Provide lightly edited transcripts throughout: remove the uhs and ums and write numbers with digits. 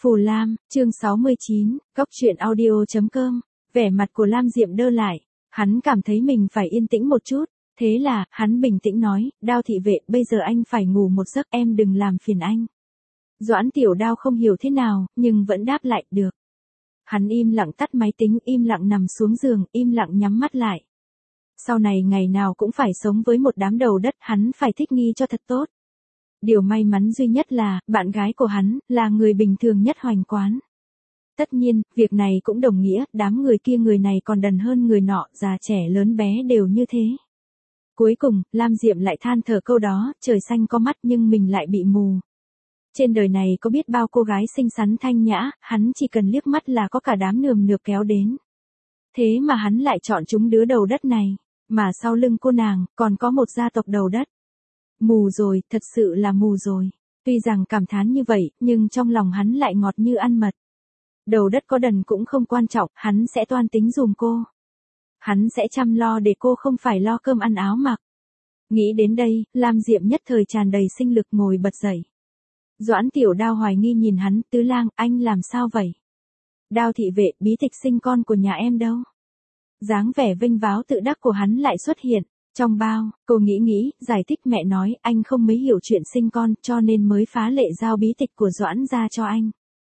Phù Lam, chương 69, Cốc truyện audio.com. Vẻ mặt của Lam Diệm đơ lại, hắn cảm thấy mình phải yên tĩnh một chút, thế là, hắn bình tĩnh nói, Đao thị vệ, bây giờ anh phải ngủ một giấc, em đừng làm phiền anh. Doãn Tiểu Đao không hiểu thế nào, nhưng vẫn đáp lại, được. Hắn im lặng tắt máy tính, im lặng nằm xuống giường, im lặng nhắm mắt lại. Sau này ngày nào cũng phải sống với một đám đầu đất, hắn phải thích nghi cho thật tốt. Điều may mắn duy nhất là, bạn gái của hắn, là người bình thường nhất Hoành Quán. Tất nhiên, việc này cũng đồng nghĩa, đám người kia người này còn đần hơn người nọ, già trẻ lớn bé đều như thế. Cuối cùng, Lam Diệm lại than thở câu đó, trời xanh có mắt nhưng mình lại bị mù. Trên đời này có biết bao cô gái xinh xắn thanh nhã, hắn chỉ cần liếc mắt là có cả đám nườm nượp kéo đến. Thế mà hắn lại chọn chúng đứa đầu đất này, mà sau lưng cô nàng, còn có một gia tộc đầu đất. Mù rồi, thật sự là mù rồi. Tuy rằng cảm thán như vậy, nhưng trong lòng hắn lại ngọt như ăn mật. Đầu đất có đần cũng không quan trọng, hắn sẽ toan tính dùm cô. Hắn sẽ chăm lo để cô không phải lo cơm ăn áo mặc. Nghĩ đến đây, Lam Diệm nhất thời tràn đầy sinh lực ngồi bật dậy. Doãn Tiểu Đao hoài nghi nhìn hắn, Tứ Lang, anh làm sao vậy? Đao thị vệ, bí tịch sinh con của nhà em đâu? Dáng vẻ vênh váo tự đắc của hắn lại xuất hiện. Trong bao, cô nghĩ, giải thích mẹ nói, anh không mấy hiểu chuyện sinh con, cho nên mới phá lệ giao bí tịch của Doãn ra cho anh.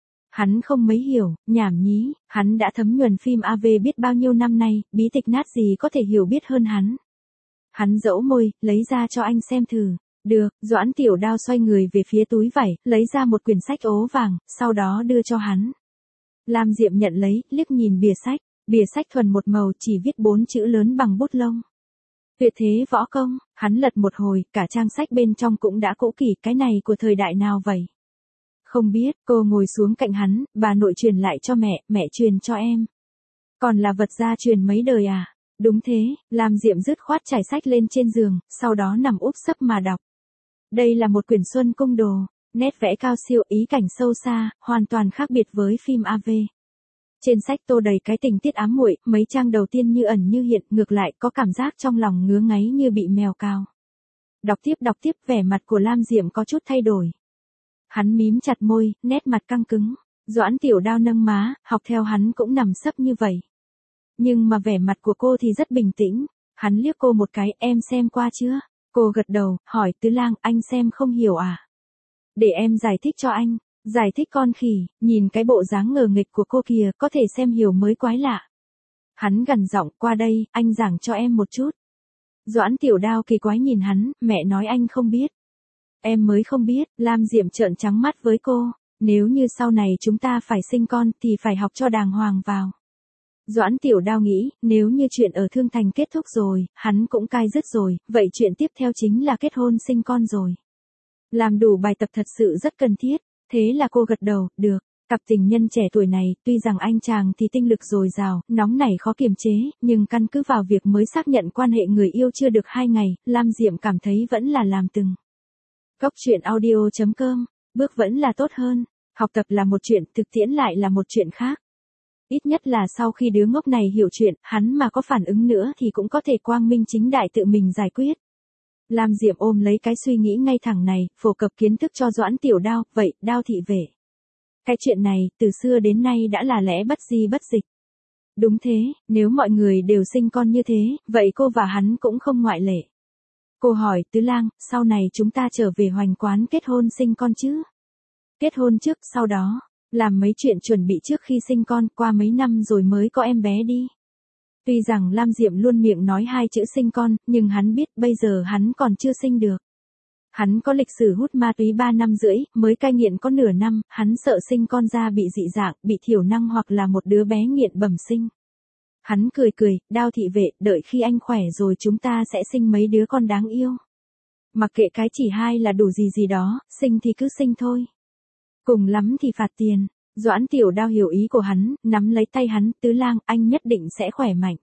Hắn không mấy hiểu, nhảm nhí, hắn đã thấm nhuần phim AV biết bao nhiêu năm nay, bí tịch nát gì có thể hiểu biết hơn hắn. Hắn dẫu môi, lấy ra cho anh xem thử. Được, Doãn Tiểu Đao xoay người về phía túi vải, lấy ra một quyển sách ố vàng, sau đó đưa cho hắn. Lam Diệm nhận lấy, liếc nhìn bìa sách thuần một màu chỉ viết 4 chữ lớn bằng bút lông. Tuyệt thế võ công, hắn lật một hồi, cả trang sách bên trong cũng đã cũ kỹ, cái này của thời đại nào vậy? Không biết, cô ngồi xuống cạnh hắn, bà nội truyền lại cho mẹ truyền cho em. Còn là vật gia truyền mấy đời à? Đúng thế, Lam Diệm dứt khoát trải sách lên trên giường, sau đó nằm úp sấp mà đọc. Đây là một quyển Xuân Cung Đồ, nét vẽ cao siêu, ý cảnh sâu xa, hoàn toàn khác biệt với phim AV. Trên sách tô đầy cái tình tiết ám muội, mấy trang đầu tiên như ẩn như hiện, ngược lại có cảm giác trong lòng ngứa ngáy như bị mèo cào. Đọc tiếp, vẻ mặt của Lam Diệm có chút thay đổi. Hắn mím chặt môi, nét mặt căng cứng. Doãn Tiểu Đao nâng má, học theo hắn cũng nằm sấp như vậy. Nhưng mà vẻ mặt của cô thì rất bình tĩnh. Hắn liếc cô một cái, em xem qua chưa? Cô gật đầu, hỏi Tứ Lang, anh xem không hiểu à? Để em giải thích cho anh. Giải thích con khỉ, nhìn cái bộ dáng ngờ nghịch của cô kìa, có thể xem hiểu mới quái lạ. Hắn gằn giọng, qua đây, anh giảng cho em một chút. Doãn Tiểu Đao kỳ quái nhìn hắn, mẹ nói anh không biết. Em mới không biết, Lam Diệm trợn trắng mắt với cô, nếu như sau này chúng ta phải sinh con thì phải học cho đàng hoàng vào. Doãn Tiểu Đao nghĩ, nếu như chuyện ở Thương Thành kết thúc rồi, hắn cũng cai dứt rồi, vậy chuyện tiếp theo chính là kết hôn sinh con rồi. Làm đủ bài tập thật sự rất cần thiết. Thế là cô gật đầu, được. Cặp tình nhân trẻ tuổi này, tuy rằng anh chàng thì tinh lực dồi dào, nóng nảy khó kiềm chế, nhưng căn cứ vào việc mới xác nhận quan hệ người yêu chưa được 2 ngày, Lam Diệm cảm thấy vẫn là làm từng. Cốc truyện audio.com, bước vẫn là tốt hơn. Học tập là một chuyện, thực tiễn lại là một chuyện khác. Ít nhất là sau khi đứa ngốc này hiểu chuyện, hắn mà có phản ứng nữa thì cũng có thể quang minh chính đại tự mình giải quyết. Lam Diệm ôm lấy cái suy nghĩ ngay thẳng này, phổ cập kiến thức cho Doãn Tiểu Đao, vậy, Đao thị vệ. Cái chuyện này, từ xưa đến nay đã là lẽ bất di bất dịch. Đúng thế, nếu mọi người đều sinh con như thế, vậy cô và hắn cũng không ngoại lệ. Cô hỏi, Tứ Lang, sau này chúng ta trở về Hoành Quán kết hôn sinh con chứ? Kết hôn trước, sau đó, làm mấy chuyện chuẩn bị trước khi sinh con, qua mấy năm rồi mới có em bé đi. Tuy rằng Lam Diệm luôn miệng nói 2 chữ sinh con, nhưng hắn biết bây giờ hắn còn chưa sinh được. Hắn có lịch sử hút ma túy 3 năm rưỡi, mới cai nghiện có nửa năm, hắn sợ sinh con ra bị dị dạng, bị thiểu năng hoặc là một đứa bé nghiện bẩm sinh. Hắn cười, Đao thị vệ, đợi khi anh khỏe rồi chúng ta sẽ sinh mấy đứa con đáng yêu. Mặc kệ cái chỉ 2 là đủ gì đó, sinh thì cứ sinh thôi. Cùng lắm thì phạt tiền. Doãn Tiểu Đao hiểu ý của hắn, nắm lấy tay hắn, Tứ Lang, anh nhất định sẽ khỏe mạnh.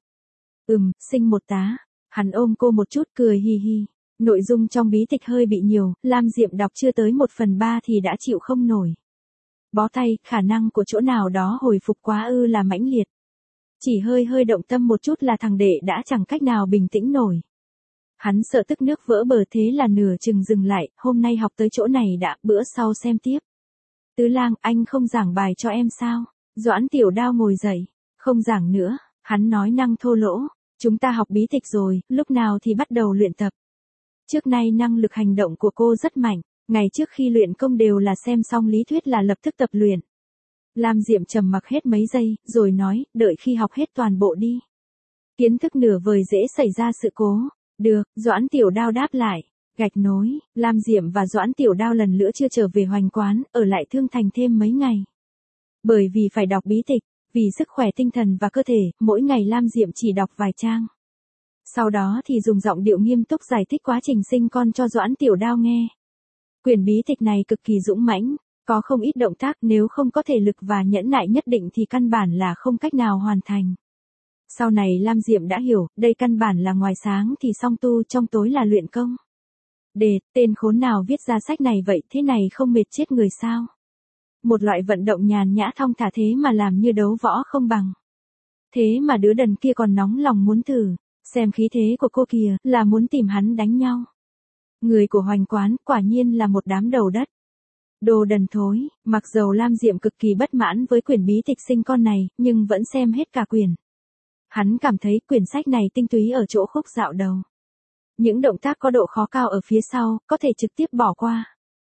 Sinh một tá. Hắn ôm cô một chút cười hi hi. Nội dung trong bí tịch hơi bị nhiều, Lam Diệm đọc chưa tới 1/3 thì đã chịu không nổi. Bó tay, khả năng của chỗ nào đó hồi phục quá là mãnh liệt. Chỉ hơi động tâm một chút là thằng đệ đã chẳng cách nào bình tĩnh nổi. Hắn sợ tức nước vỡ bờ thế là nửa chừng dừng lại, hôm nay học tới chỗ này đã, bữa sau xem tiếp. Tứ Lang, anh không giảng bài cho em sao? Doãn Tiểu Đao ngồi dậy, không giảng nữa, hắn nói năng thô lỗ, chúng ta học bí tịch rồi, lúc nào thì bắt đầu luyện tập. Trước nay năng lực hành động của cô rất mạnh, ngày trước khi luyện công đều là xem xong lý thuyết là lập tức tập luyện. Lam Diệm trầm mặc hết mấy giây, rồi nói, đợi khi học hết toàn bộ đi. Kiến thức nửa vời dễ xảy ra sự cố. Được, Doãn Tiểu Đao đáp lại. Gạch nối, Lam Diệm và Doãn Tiểu Đao lần nữa chưa trở về Hoành Quán, ở lại Thương Thành thêm mấy ngày. Bởi vì phải đọc bí tịch, vì sức khỏe tinh thần và cơ thể, mỗi ngày Lam Diệm chỉ đọc vài trang. Sau đó thì dùng giọng điệu nghiêm túc giải thích quá trình sinh con cho Doãn Tiểu Đao nghe. Quyển bí tịch này cực kỳ dũng mãnh, có không ít động tác, nếu không có thể lực và nhẫn nại nhất định thì căn bản là không cách nào hoàn thành. Sau này Lam Diệm đã hiểu, đây căn bản là ngoài sáng thì song tu, trong tối là luyện công. Tên khốn nào viết ra sách này vậy, thế này không mệt chết người sao? Một loại vận động nhàn nhã thong thả thế mà làm như đấu võ không bằng. Thế mà đứa đần kia còn nóng lòng muốn thử, xem khí thế của cô kìa, là muốn tìm hắn đánh nhau. Người của Hoành Quán quả nhiên là một đám đầu đất. Đồ đần thối, mặc dầu Lam Diệm cực kỳ bất mãn với quyển bí tịch sinh con này, nhưng vẫn xem hết cả quyển. Hắn cảm thấy quyển sách này tinh túy ở chỗ khúc dạo đầu. Những động tác có độ khó cao ở phía sau, có thể trực tiếp bỏ qua.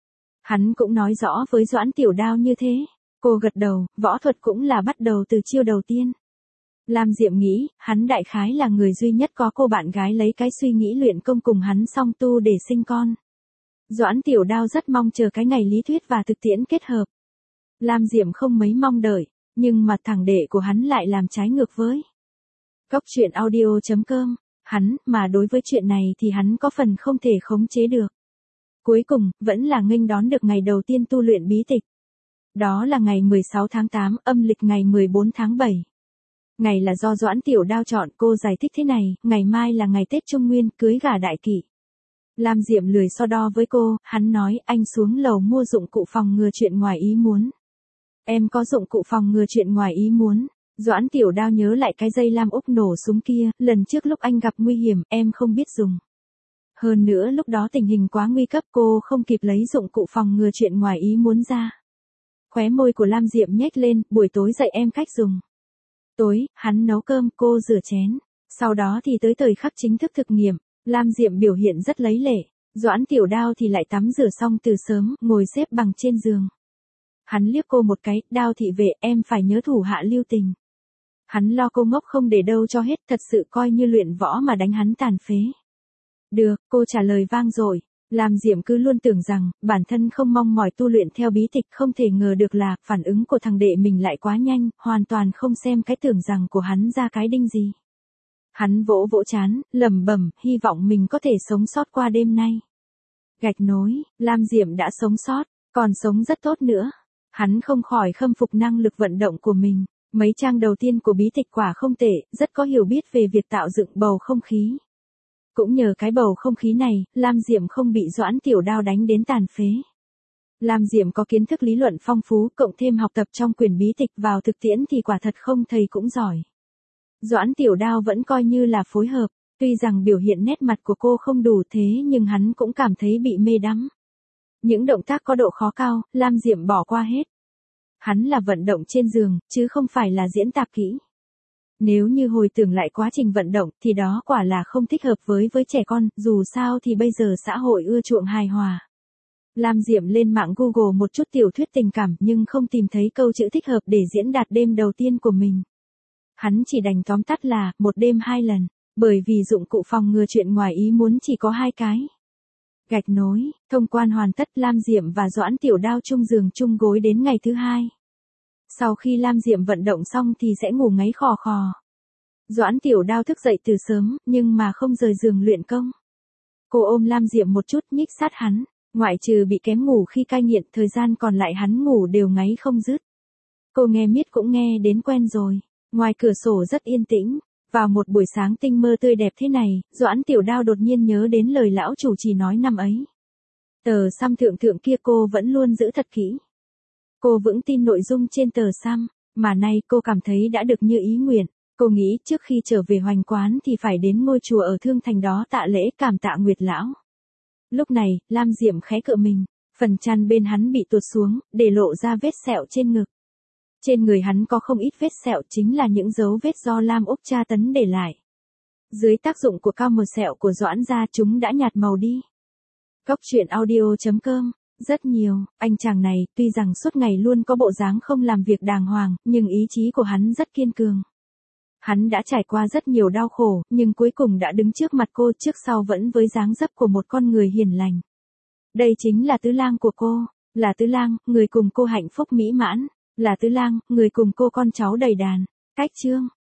Hắn cũng nói rõ với Doãn Tiểu Đao như thế. Cô gật đầu, võ thuật cũng là bắt đầu từ chiêu đầu tiên. Lam Diệm nghĩ, hắn đại khái là người duy nhất có cô bạn gái lấy cái suy nghĩ luyện công cùng hắn song tu để sinh con. Doãn Tiểu Đao rất mong chờ cái ngày lý thuyết và thực tiễn kết hợp. Lam Diệm không mấy mong đợi, nhưng mà thằng đệ của hắn lại làm trái ngược với. Góc truyện audio.com, hắn, mà đối với chuyện này thì hắn có phần không thể khống chế được. Cuối cùng, vẫn là nghênh đón được ngày đầu tiên tu luyện bí tịch. Đó là ngày 16 tháng 8, âm lịch ngày 14 tháng 7. Ngày là do Doãn Tiểu Đao chọn, cô giải thích thế này, ngày mai là ngày Tết Trung Nguyên, cưới gả đại kỷ. Lam Diệm lười so đo với cô, hắn nói, anh xuống lầu mua dụng cụ phòng ngừa chuyện ngoài ý muốn. Em có dụng cụ phòng ngừa chuyện ngoài ý muốn. Doãn Tiểu Đao nhớ lại cái dây lam úc nổ súng kia, lần trước lúc anh gặp nguy hiểm, em không biết dùng. Hơn nữa lúc đó tình hình quá nguy cấp, cô không kịp lấy dụng cụ phòng ngừa chuyện ngoài ý muốn ra. Khóe môi của Lam Diệm nhếch lên, buổi tối dạy em cách dùng. Tối, hắn nấu cơm, cô rửa chén. Sau đó thì tới thời khắc chính thức thực nghiệm, Lam Diệm biểu hiện rất lấy lệ. Doãn Tiểu Đao thì lại tắm rửa xong từ sớm, ngồi xếp bằng trên giường. Hắn liếc cô một cái, Đao thị vệ, em phải nhớ thủ hạ lưu tình. Hắn lo cô ngốc không để đâu cho hết, thật sự coi như luyện võ mà đánh hắn tàn phế. Được, cô trả lời vang dội. Lam Diệm cứ luôn tưởng rằng, bản thân không mong mỏi tu luyện theo bí tịch, không thể ngờ được là, phản ứng của thằng đệ mình lại quá nhanh, hoàn toàn không xem cái tưởng rằng của hắn ra cái đinh gì. Hắn vỗ vỗ trán, lẩm bẩm, hy vọng mình có thể sống sót qua đêm nay. Gạch nối, Lam Diệm đã sống sót, còn sống rất tốt nữa. Hắn không khỏi khâm phục năng lực vận động của mình. Mấy trang đầu tiên của bí tịch quả không tệ, rất có hiểu biết về việc tạo dựng bầu không khí. Cũng nhờ cái bầu không khí này, Lam Diệm không bị Doãn Tiểu Đao đánh đến tàn phế. Lam Diệm có kiến thức lý luận phong phú, cộng thêm học tập trong quyển bí tịch vào thực tiễn thì quả thật không thầy cũng giỏi. Doãn Tiểu Đao vẫn coi như là phối hợp, tuy rằng biểu hiện nét mặt của cô không đủ thế nhưng hắn cũng cảm thấy bị mê đắm. Những động tác có độ khó cao, Lam Diệm bỏ qua hết. Hắn là vận động trên giường, chứ không phải là diễn tạp kỹ. Nếu như hồi tưởng lại quá trình vận động, thì đó quả là không thích hợp với trẻ con, dù sao thì bây giờ xã hội ưa chuộng hài hòa. Lam Diệm lên mạng Google một chút tiểu thuyết tình cảm nhưng không tìm thấy câu chữ thích hợp để diễn đạt đêm đầu tiên của mình. Hắn chỉ đành tóm tắt là, một đêm 2 lần, bởi vì dụng cụ phòng ngừa chuyện ngoài ý muốn chỉ có 2 cái. Gạch nối, thông quan hoàn tất, Lam Diệm và Doãn Tiểu Đao chung giường chung gối đến ngày thứ 2. Sau khi Lam Diệm vận động xong thì sẽ ngủ ngáy khò khò. Doãn Tiểu Đao thức dậy từ sớm, nhưng mà không rời giường luyện công. Cô ôm Lam Diệm một chút, nhích sát hắn, ngoại trừ bị kém ngủ khi cai nghiện, thời gian còn lại hắn ngủ đều ngáy không dứt. Cô nghe miết cũng nghe đến quen rồi, ngoài cửa sổ rất yên tĩnh. Vào một buổi sáng tinh mơ tươi đẹp thế này, Doãn Tiểu Đao đột nhiên nhớ đến lời lão chủ trì nói năm ấy. Tờ xăm thượng thượng kia cô vẫn luôn giữ thật kỹ. Cô vững tin nội dung trên tờ xăm, mà nay cô cảm thấy đã được như ý nguyện. Cô nghĩ trước khi trở về Hoành Quán thì phải đến ngôi chùa ở Thương Thành đó tạ lễ cảm tạ Nguyệt lão. Lúc này, Lam Diệm khẽ cựa mình, Phần chăn bên hắn bị tuột xuống, để lộ ra vết sẹo trên ngực. Trên người hắn có không ít vết sẹo, chính là những dấu vết do Lam Úc tra tấn để lại. Dưới tác dụng của cao mờ sẹo của Doãn gia, chúng đã nhạt màu đi. Góc truyện audio.com. Rất nhiều, anh chàng này, tuy rằng suốt ngày luôn có bộ dáng không làm việc đàng hoàng, nhưng ý chí của hắn rất kiên cường. Hắn đã trải qua rất nhiều đau khổ, nhưng cuối cùng đã đứng trước mặt cô, trước sau vẫn với dáng dấp của một con người hiền lành. Đây chính là tứ lang của cô, là tứ lang, người cùng cô hạnh phúc mỹ mãn, là tứ lang, người cùng cô con cháu đầy đàn. Cách chương